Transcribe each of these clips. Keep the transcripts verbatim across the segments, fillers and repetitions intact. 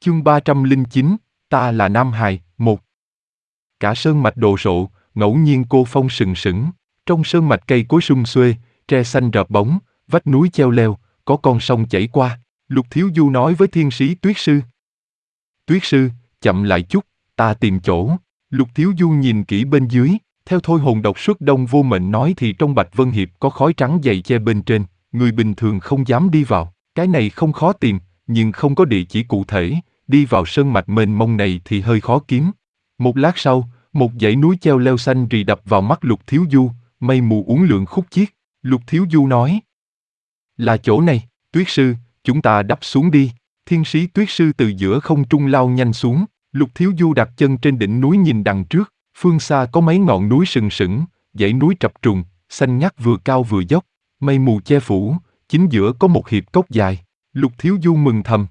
Chương ba trăm lẻ chín, ta là Nam Hài, một. Cả sơn mạch đồ sộ, ngẫu nhiên cô phong sừng sững. Trong sơn mạch cây cối sum xuê, tre xanh rợp bóng, vách núi cheo leo, có con sông chảy qua. Lục Thiếu Du nói với thiên sĩ Tuyết Sư. Tuyết Sư, chậm lại chút, ta tìm chỗ. Lục Thiếu Du nhìn kỹ bên dưới, theo thôi hồn độc xuất đông vô mệnh nói thì trong Bạch Vân Hiệp có khói trắng dày che bên trên, người bình thường không dám đi vào. Cái này không khó tìm, nhưng không có địa chỉ cụ thể, đi vào sơn mạch mênh mông này thì hơi khó kiếm. Một lát sau, một dãy núi cheo leo xanh rì đập vào mắt Lục Thiếu Du, mây mù uốn lượn khúc chiết. Lục Thiếu Du nói. Là chỗ này, Tuyết Sư, chúng ta đắp xuống đi. Thiên sĩ Tuyết Sư từ giữa không trung lao nhanh xuống. Lục Thiếu Du đặt chân trên đỉnh núi nhìn đằng trước, phương xa có mấy ngọn núi sừng sững, dãy núi trập trùng, xanh ngắt vừa cao vừa dốc, mây mù che phủ, chính giữa có một hiệp cốc dài. Lục Thiếu Du mừng thầm.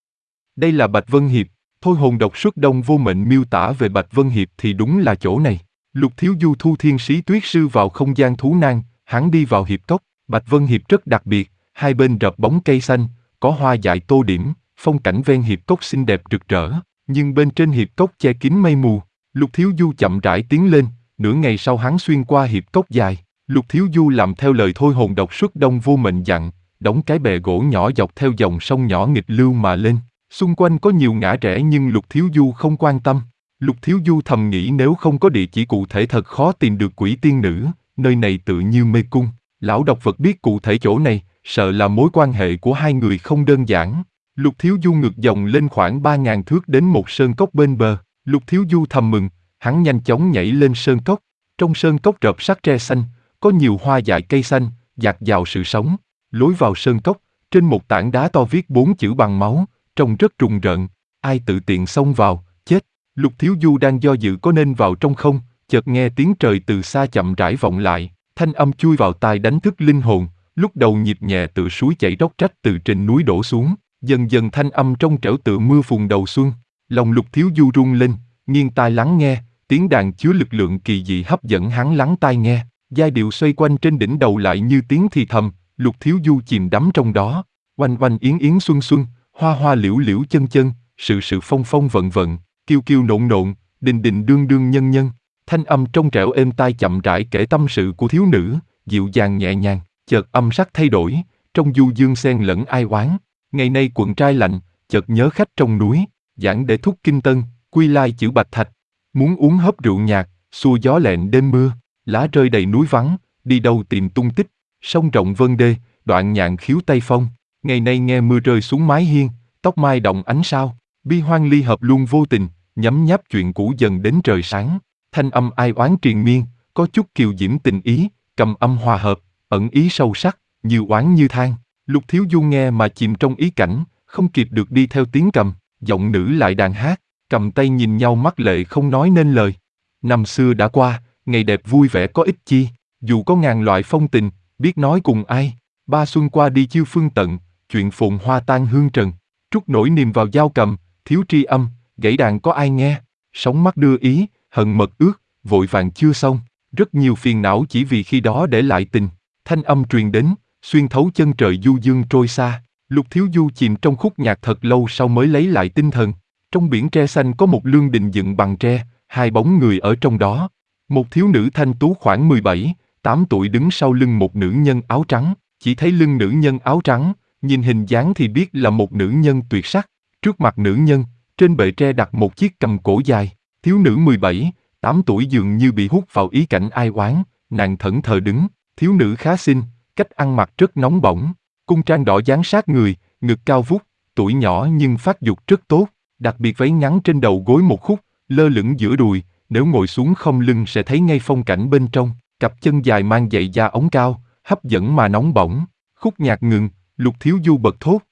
Đây là Bạch Vân Hiệp, thôi hồn độc xuất đông vô mệnh miêu tả về Bạch Vân Hiệp thì đúng là chỗ này. Lục Thiếu Du thu thiên sĩ Tuyết Sư vào không gian thú nan, hắn đi vào hiệp cốc. Bạch Vân Hiệp rất đặc biệt, hai bên rợp bóng cây xanh, có hoa dại tô điểm, phong cảnh ven hiệp cốc xinh đẹp rực rỡ, nhưng bên trên hiệp cốc che kín mây mù. Lục Thiếu Du chậm rãi tiến lên, nửa ngày sau hắn xuyên qua hiệp cốc dài. Lục Thiếu Du làm theo lời thôi hồn độc xuất đông vô mệnh dặn, đóng cái bè gỗ nhỏ dọc theo dòng sông nhỏ nghịch lưu mà lên. Xung quanh có nhiều ngã rẽ nhưng Lục Thiếu Du không quan tâm. Lục Thiếu Du thầm nghĩ nếu không có địa chỉ cụ thể thật khó tìm được quỷ tiên nữ, nơi này tự như mê cung. Lão độc vật biết cụ thể chỗ này, sợ là mối quan hệ của hai người không đơn giản. Lục Thiếu Du ngược dòng lên khoảng ba ngàn thước đến một sơn cốc bên bờ. Lục Thiếu Du thầm mừng, hắn nhanh chóng nhảy lên sơn cốc. Trong sơn cốc rợp sắc tre xanh, có nhiều hoa dại cây xanh, dạt dào sự sống. Lối vào sơn cốc, trên một tảng đá to viết bốn chữ bằng máu, trông rất rùng rợn. Ai tự tiện xông vào, chết. Lục Thiếu Du đang do dự có nên vào trong không, chợt nghe tiếng trời từ xa chậm rãi vọng lại, thanh âm chui vào tai đánh thức linh hồn. Lúc đầu nhịp nhẹ tựa suối chảy róc rách từ trên núi đổ xuống, dần dần thanh âm trong trẻo tựa mưa phùn đầu xuân. Lòng Lục Thiếu Du rung lên, nghiêng tai lắng nghe, tiếng đàn chứa lực lượng kỳ dị hấp dẫn hắn lắng tai nghe. Giai điệu xoay quanh trên đỉnh đầu lại như tiếng thì thầm. Lục Thiếu Du chìm đắm trong đó, oanh oanh yến yến xuân xuân, hoa hoa liễu liễu chân chân, sự sự phong phong vận vận, kiêu kiêu nộn nộn, đình đình đương đương nhân nhân. Thanh âm trong trẻo êm tai chậm rãi kể tâm sự của thiếu nữ, dịu dàng nhẹ nhàng. Chợt âm sắc thay đổi, trong du dương xen lẫn ai oán. Ngày nay quận trai lạnh, chợt nhớ khách trong núi, giảng để thúc kinh tân, quy lai chữ bạch thạch. Muốn uống hớp rượu nhạt, xua gió lẹn đêm mưa, lá rơi đầy núi vắng, đi đâu tìm tung tích. Sông rộng vân đê, đoạn nhạn khiếu tây phong. Ngày nay nghe mưa rơi xuống mái hiên, tóc mai động ánh sao. Bi hoang ly hợp luôn vô tình, nhấm nháp chuyện cũ dần đến trời sáng. Thanh âm ai oán triền miên, có chút kiều diễm tình ý, cầm âm hòa hợp, ẩn ý sâu sắc, như oán như than. Lục Thiếu Du nghe mà chìm trong ý cảnh, không kịp được đi theo tiếng cầm, giọng nữ lại đàn hát, cầm tay nhìn nhau mắt lệ không nói nên lời. Năm xưa đã qua, ngày đẹp vui vẻ có ích chi, dù có ngàn loại phong tình, biết nói cùng ai. Ba xuân qua đi chiêu phương tận, chuyện phồn hoa tan hương trần. Trút nỗi niềm vào dao cầm, thiếu tri âm, gãy đàn có ai nghe. Sóng mắt đưa ý, hận mật ước, vội vàng chưa xong. Rất nhiều phiền não chỉ vì khi đó để lại tình. Thanh âm truyền đến, xuyên thấu chân trời du dương trôi xa. Lục Thiếu Du chìm trong khúc nhạc thật lâu sau mới lấy lại tinh thần. Trong biển tre xanh có một lương đình dựng bằng tre, hai bóng người ở trong đó. Một thiếu nữ thanh tú khoảng mười bảy, tám tuổi đứng sau lưng một nữ nhân áo trắng. Chỉ thấy lưng nữ nhân áo trắng, nhìn hình dáng thì biết là một nữ nhân tuyệt sắc. Trước mặt nữ nhân, trên bệ tre đặt một chiếc cầm cổ dài. Thiếu nữ mười bảy, tám tuổi dường như bị hút vào ý cảnh ai oán, nàng thẫn thờ đứng. Thiếu nữ khá xinh, cách ăn mặc rất nóng bỏng, cung trang đỏ dán sát người, ngực cao vút, tuổi nhỏ nhưng phát dục rất tốt, đặc biệt váy ngắn trên đầu gối một khúc, lơ lửng giữa đùi, nếu ngồi xuống không lưng sẽ thấy ngay phong cảnh bên trong, cặp chân dài mang giày da ống cao, hấp dẫn mà nóng bỏng. Khúc nhạc ngừng, Lục Thiếu Du bật thốt.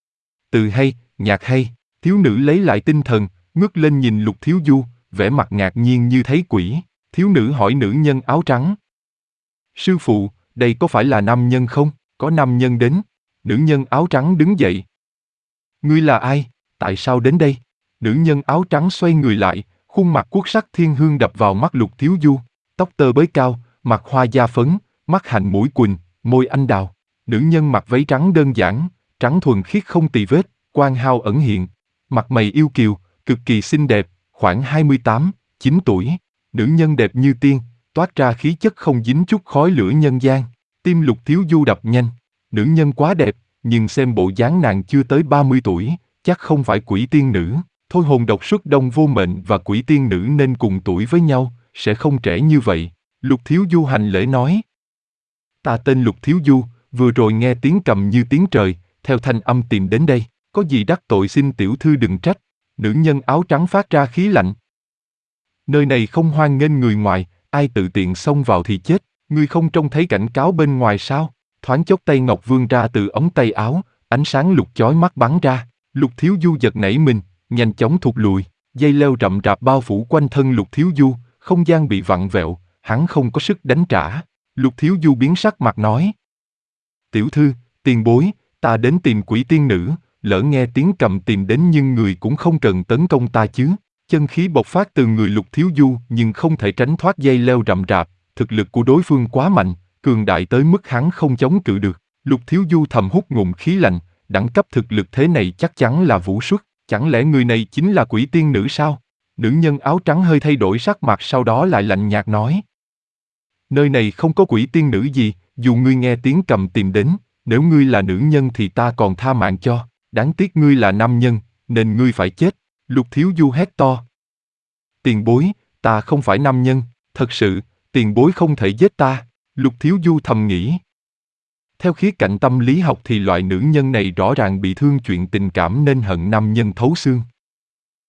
Từ hay, nhạc hay. Thiếu nữ lấy lại tinh thần, ngước lên nhìn Lục Thiếu Du, vẻ mặt ngạc nhiên như thấy quỷ. Thiếu nữ hỏi nữ nhân áo trắng. Sư phụ, đây có phải là nam nhân không? Có nam nhân đến. Nữ nhân áo trắng đứng dậy. Ngươi là ai? Tại sao đến đây? Nữ nhân áo trắng xoay người lại, khuôn mặt quốc sắc thiên hương đập vào mắt Lục Thiếu Du. Tóc tơ bới cao, mặt hoa da phấn, mắt hạnh mũi quỳnh, môi anh đào. Nữ nhân mặc váy trắng đơn giản, trắng thuần khiết không tì vết, quan hao ẩn hiện. mặt mày yêu kiều, cực kỳ xinh đẹp, khoảng hai mươi tám, chín tuổi. Nữ nhân đẹp như tiên, toát ra khí chất không dính chút khói lửa nhân gian. Tim Lục Thiếu Du đập nhanh. Nữ nhân quá đẹp, nhưng xem bộ dáng nàng chưa tới ba mươi tuổi, chắc không phải quỷ tiên nữ. Thôi hồn độc xuất đông vô mệnh và quỷ tiên nữ nên cùng tuổi với nhau, sẽ không trẻ như vậy. Lục Thiếu Du hành lễ nói. Ta tên Lục Thiếu Du, vừa rồi nghe tiếng cầm như tiếng trời, theo thanh âm tìm đến đây, có gì đắc tội xin tiểu thư đừng trách. Nữ nhân áo trắng phát ra khí lạnh. Nơi này không hoan nghênh người ngoài, ai tự tiện xông vào thì chết, ngươi không trông thấy cảnh cáo bên ngoài sao? Thoáng chốc tay ngọc vươn ra từ ống tay áo, ánh sáng lục chói mắt bắn ra. Lục Thiếu Du giật nảy mình, nhanh chóng thụt lùi, dây leo rậm rạp bao phủ quanh thân Lục Thiếu Du, không gian bị vặn vẹo, hắn không có sức đánh trả. Lục Thiếu Du biến sắc mặt nói. Tiểu thư, tiền bối, ta đến tìm quỷ tiên nữ, lỡ nghe tiếng cầm tìm đến nhưng người cũng không cần tấn công ta chứ. Chân khí bộc phát từ người Lục Thiếu Du nhưng không thể tránh thoát dây leo rậm rạp, thực lực của đối phương quá mạnh, cường đại tới mức hắn không chống cự được. Lục Thiếu Du thầm hút ngụm khí lạnh, đẳng cấp thực lực thế này chắc chắn là vũ xuất, chẳng lẽ người này chính là quỷ tiên nữ sao? Nữ nhân áo trắng hơi thay đổi sắc mặt sau đó lại lạnh nhạt nói. Nơi này không có quỷ tiên nữ gì, dù ngươi nghe tiếng cầm tìm đến, nếu ngươi là nữ nhân thì ta còn tha mạng cho, đáng tiếc ngươi là nam nhân, nên ngươi phải chết. Lục Thiếu Du hét to. Tiền bối, ta không phải nam nhân, thật sự, tiền bối không thể giết ta. Lục Thiếu Du thầm nghĩ. Theo khía cạnh tâm lý học thì loại nữ nhân này rõ ràng bị thương chuyện tình cảm nên hận nam nhân thấu xương.